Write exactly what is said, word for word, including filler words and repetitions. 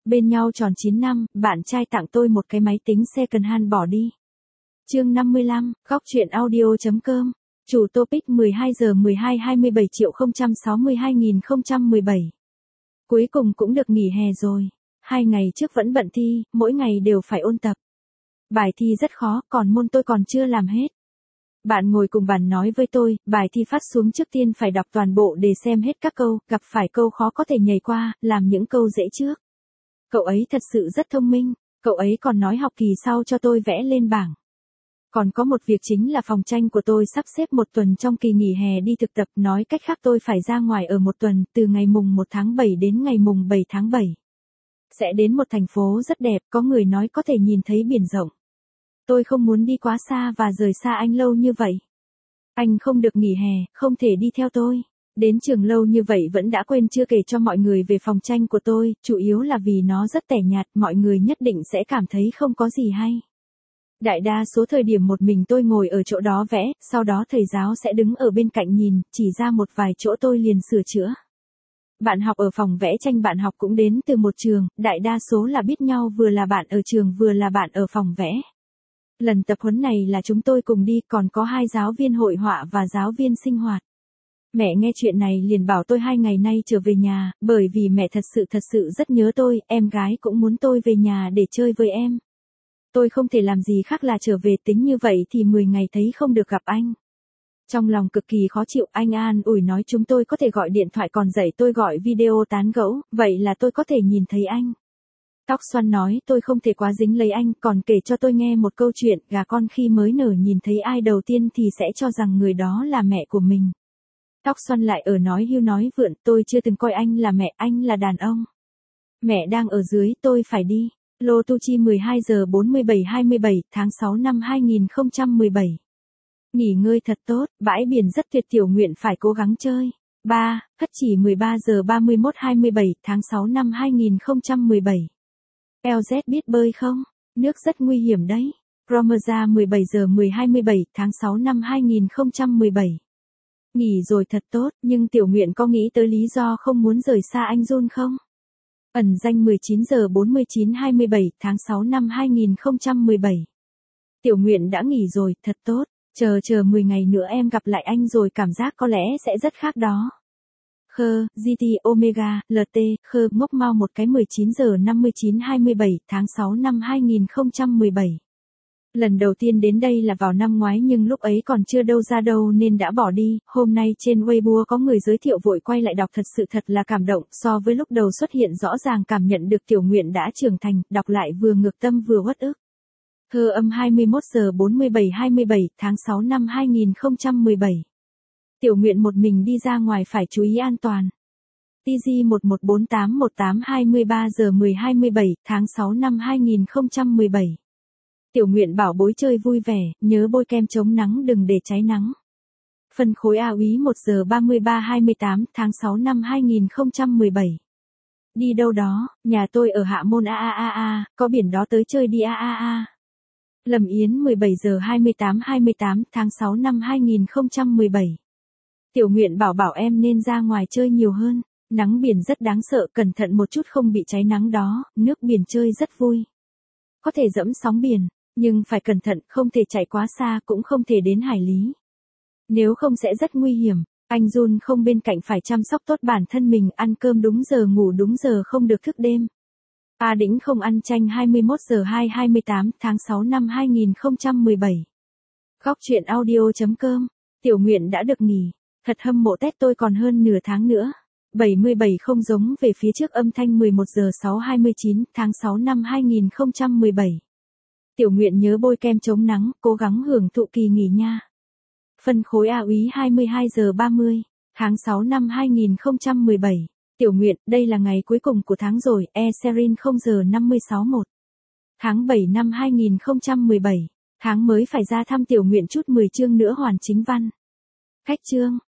Bên nhau tròn chín năm, bạn trai tặng tôi một cái máy tính second hand bỏ đi. Chương năm mươi lăm, góc truyện audio.com. Chủ topic mười hai giờ mười hai hai mươi bảy triệu không trăm sáu mươi hai nghìn không trăm mười bảy. Cuối cùng cũng được nghỉ hè rồi. Hai ngày trước vẫn bận thi, mỗi ngày đều phải ôn tập. Bài thi rất khó, còn môn tôi còn chưa làm hết. Bạn ngồi cùng bàn nói với tôi, bài thi phát xuống trước tiên phải đọc toàn bộ để xem hết các câu, gặp phải câu khó có thể nhảy qua, làm những câu dễ trước. Cậu ấy thật sự rất thông minh, cậu ấy còn nói học kỳ sau cho tôi vẽ lên bảng. Còn có một việc chính là phòng tranh của tôi sắp xếp một tuần trong kỳ nghỉ hè đi thực tập, nói cách khác tôi phải ra ngoài ở một tuần, từ ngày mùng một tháng bảy đến ngày mùng bảy tháng bảy. Sẽ đến một thành phố rất đẹp, có người nói có thể nhìn thấy biển rộng. Tôi không muốn đi quá xa và rời xa anh lâu như vậy. Anh không được nghỉ hè, không thể đi theo tôi. Đến trường lâu như vậy vẫn đã quên chưa kể cho mọi người về phòng tranh của tôi, chủ yếu là vì nó rất tẻ nhạt, mọi người nhất định sẽ cảm thấy không có gì hay. Đại đa số thời điểm một mình tôi ngồi ở chỗ đó vẽ, sau đó thầy giáo sẽ đứng ở bên cạnh nhìn, chỉ ra một vài chỗ tôi liền sửa chữa. Bạn học ở phòng vẽ tranh bạn học cũng đến từ một trường, đại đa số là biết nhau, vừa là bạn ở trường vừa là bạn ở phòng vẽ. Lần tập huấn này là chúng tôi cùng đi, còn có hai giáo viên hội họa và giáo viên sinh hoạt. Mẹ nghe chuyện này liền bảo tôi hai ngày nay trở về nhà, bởi vì mẹ thật sự thật sự rất nhớ tôi, em gái cũng muốn tôi về nhà để chơi với em. Tôi không thể làm gì khác là trở về, tính như vậy thì mười ngày thấy không được gặp anh. Trong lòng cực kỳ khó chịu, anh an ủi nói chúng tôi có thể gọi điện thoại, còn dạy tôi gọi video tán gẫu, vậy là tôi có thể nhìn thấy anh. Tóc xoăn nói tôi không thể quá dính lấy anh, còn kể cho tôi nghe một câu chuyện, gà con khi mới nở nhìn thấy ai đầu tiên thì sẽ cho rằng người đó là mẹ của mình. Tóc xoăn lại ở nói hưu nói vượn, tôi chưa từng coi anh là mẹ, anh là đàn ông. Mẹ đang ở dưới, tôi phải đi. Lô Tu Chi mười hai giờ bốn mươi bảy hai mươi bảy tháng sáu năm hai nghìn không trăm mười bảy. Nghỉ ngơi thật tốt, bãi biển rất tuyệt, Tiểu Nguyện phải cố gắng chơi. ba. Hất chỉ mười ba giờ ba mươi mốt hai mươi bảy tháng sáu năm hai nghìn không trăm mười bảy. lờ dét biết bơi không? Nước rất nguy hiểm đấy. Romerza mười bảy giờ mười hai mươi bảy tháng sáu năm hai nghìn không trăm mười bảy. Nghỉ rồi thật tốt, nhưng Tiểu Nguyện có nghĩ tới lý do không muốn rời xa anh Jun không? Ẩn danh mười chín giờ bốn mươi chín hai mươi bảy tháng sáu năm hai nghìn không trăm mười bảy. Tiểu Nguyện đã nghỉ rồi, thật tốt, chờ chờ mười ngày nữa em gặp lại anh rồi cảm giác có lẽ sẽ rất khác đó. Khơ, giê tê Omega, lờ tê, khơ, ngốc mau một cái mười chín giờ năm mươi chín hai mươi bảy tháng sáu năm hai nghìn không trăm mười bảy. Lần đầu tiên đến đây là vào năm ngoái nhưng lúc ấy còn chưa đâu ra đâu nên đã bỏ đi, hôm nay trên Weibo có người giới thiệu vội quay lại đọc, thật sự thật là cảm động, so với lúc đầu xuất hiện rõ ràng cảm nhận được Tiểu Nguyện đã trưởng thành, đọc lại vừa ngược tâm vừa uất ức. Thơ âm hai mươi mốt giờ bốn mươi bảy hai mươi bảy tháng sáu năm hai nghìn không trăm mười bảy. Tiểu Nguyện một mình đi ra ngoài phải chú ý an toàn. tê giê một một bốn tám một tám hai mươi ba giờ mười hai mươi bảy tháng sáu năm hai nghìn không trăm mười bảy. Tiểu Nguyện bảo bối chơi vui vẻ, nhớ bôi kem chống nắng đừng để cháy nắng. Phân khối A úy một giờ ba mươi ba hai mươi tám tháng sáu năm hai nghìn không trăm mười bảy. Đi đâu đó, nhà tôi ở Hạ Môn a a a a, có biển đó tới chơi đi a a a. Lâm Yến mười bảy giờ hai mươi tám hai mươi tám tháng sáu năm hai nghìn không trăm mười bảy. Tiểu Nguyện bảo bảo em nên ra ngoài chơi nhiều hơn, nắng biển rất đáng sợ, cẩn thận một chút không bị cháy nắng đó, nước biển chơi rất vui. Có thể dẫm sóng biển, nhưng phải cẩn thận, không thể chạy quá xa cũng không thể đến hải lý. Nếu không sẽ rất nguy hiểm, anh Jun không bên cạnh phải chăm sóc tốt bản thân mình, ăn cơm đúng giờ ngủ đúng giờ không được thức đêm. A Đĩnh không ăn chanh hai mươi mốt giờ hai hai mươi tám tháng sáu năm hai nghìn không trăm mười bảy. Góc truyện audio.com. Tiểu Nguyện đã được nghỉ, thật hâm mộ Tết tôi còn hơn nửa tháng nữa. bảy mươi bảy không giống về phía trước âm thanh mười một giờ sáu hai mươi chín tháng sáu năm hai nghìn không trăm mười bảy. Tiểu Nguyện nhớ bôi kem chống nắng, cố gắng hưởng thụ kỳ nghỉ nha. Phân khối A úy hai mươi hai giờ ba mươi tháng sáu năm hai nghìn không trăm mười bảy. Tiểu Nguyện, đây là ngày cuối cùng của tháng rồi, e serin không giờ năm mươi sáu một. Tháng bảy năm hai nghìn không trăm mười bảy, tháng mới phải ra thăm Tiểu Nguyện chút mười chương nữa hoàn chính văn. Cách chương,